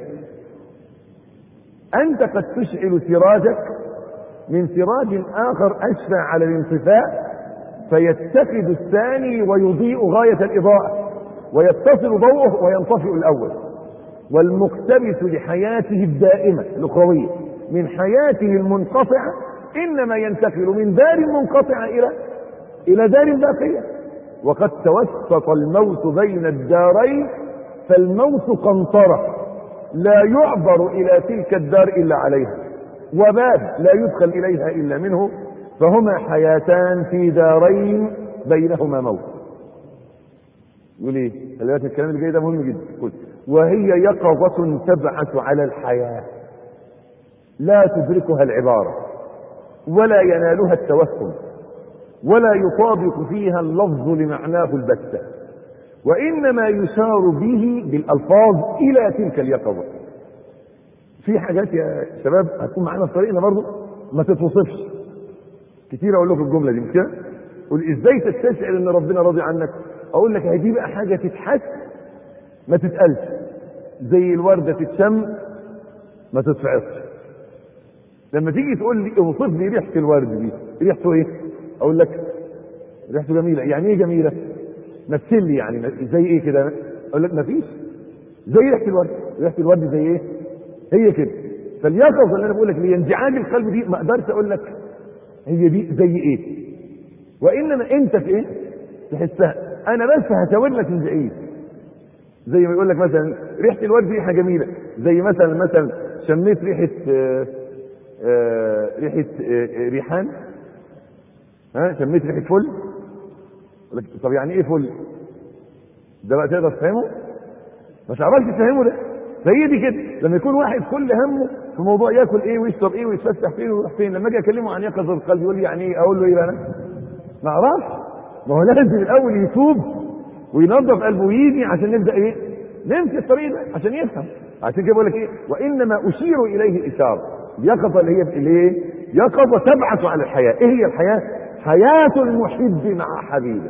انت قد تشعل سراجك من سراج اخر اشفى على الانطفاء، فيتخذ الثاني ويضيء غايه الاضاءه، ويتصل ضوءه وينطفئ الاول. والمقتبس لحياته الدائمه الاخرويه من حياته المنقطعه انما ينتقل من دار منقطعه الى الى دار باقيه. وقد توسط الموت بين الدارين، فالموت قنطره لا يعبر الى تلك الدار الا عليها، وباب لا يدخل اليها الا منه، فهما حياتان في دارين بينهما موت. يقول ايه؟ خلي بالك الكلام اللي جاي ده مهم جدا. قلت: وهي يقظة تبعث على الحياة لا تدركها العبارة ولا ينالها التوهم ولا يطابق فيها اللفظ لمعناه البتة، وإنما يشار به بالألفاظ إلى تلك اليقظة. في حاجات يا شباب هتكون معانا في طريقنا برضه ما تتوصفش كتير. أقول لكم الجملة دي مش كده؟ قول إزاي تستشعر إن ربنا راضي عنك؟ أقول لك هدي بقى حاجة تتحس ما تتقالش، زي الوردة تتشم ما تتفعصش. لما تيجي تقول لي اوصف لي ريحة الورد دي، ريحته ايه؟ اقول لك ريحته جميلة. يعني ايه جميلة؟ مثل لي يعني زي ايه كده؟ اقول لك مفيش. زي ريحة الورد. ريحة الورد زي ايه؟ هي كده. فاليقظة اللي انا بقول لك لانزعاج القلب دي ما اقدرش اقول لك هي دي زي ايه، وانما انت في ايه؟ تحسها. انا بس هشاور لك من بعيد. زي ما يقول لك مثلا ريحة الورد ريحة جميلة، زي مثلا مثلا شميت ريحة آه آه ريحة آه ريحان، ها شميت ريحة فل. طب يعني ايه فل؟ ده بقى تقدر تفهمه؟ ما تعرفش تفهمه ده. فهي دي كده. لما يكون واحد كل همه في موضوع ياكل ايه ويشرب ايه ويتفسح فين ويروح فين، لما اجي اكلمه عن يقظة القلب يقول لي يعني ايه؟ اقول له ايه بقى انا؟ ما اعرفش. ما هو لازم الاول يتوب وينظف قلبه ويجي عشان نبدا ايه؟ نمشي الطريق ده عشان يفهم. عشان كده بقول لك ايه؟ وانما اشير اليه اشاره. اليقظه اللي هي الايه؟ يقظه تبعث على الحياه. ايه هي الحياه؟ حياه المحب مع حبيبه،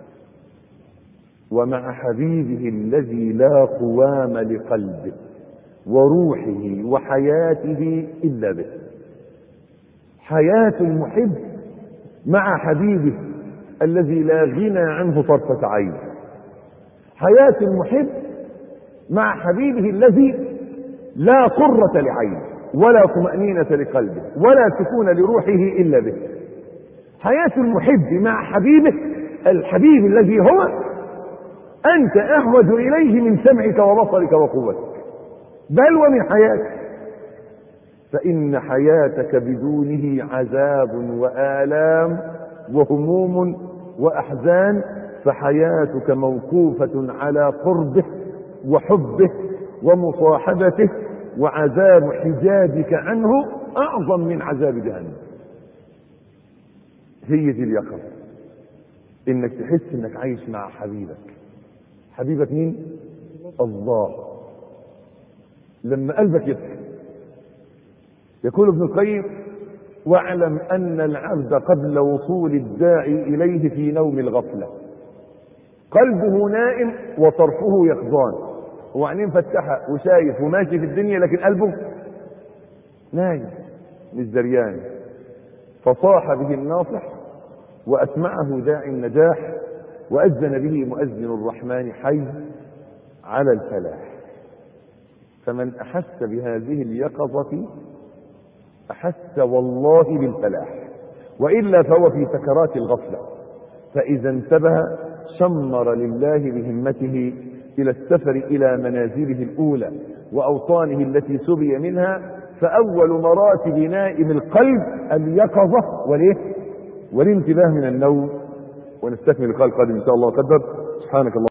ومع حبيبه الذي لا قوام لقلبه وروحه وحياته الا به. حياه المحب مع حبيبه الذي لا غنى عنه طرفة عين. حياة المحب مع حبيبه الذي لا قرة لعين ولا طمأنينة لقلبه ولا سكون لروحه إلا به. حياة المحب مع حبيبه الحبيب الذي هو أنت أحوج إليه من سمعك وبصرك وقوتك بل ومن حياتك، فإن حياتك بدونه عذاب وآلام وهموم وأحزان، فحياتك موقوفة على قربه وحبه ومصاحبته، وعذاب حجابك عنه أعظم من عذاب جهنم. هي دي اليقظة، إنك تحس إنك عايش مع حبيبك. حبيبك مين؟ الله. لما قلبك يبكي يقول ابن القيم: واعلم أن العبد قبل وصول الداعي إليه في نوم الغفلة قلبه نائم وطرفه يقظان، هو عينيه مفتحة وشايف وماشي في الدنيا لكن قلبه نايم مش دريان. فصاح به الناصح وأسمعه داعي النجاح وأذن به مؤذن الرحمن حي على الفلاح. فمن أحس بهذه اليقظة أحس والله بالفلاح، وإلا فهو في سكرات الغفلة. فإذا انتبه شمر لله بهمته إلى السفر إلى منازله الأولى وأوطانه التي سبي منها. فأول مراتب نائم القلب اليقظة والإيه؟ والانتباه من النوم. ونستكمل اللقاء القادم إن شاء الله قدر. سبحانك الله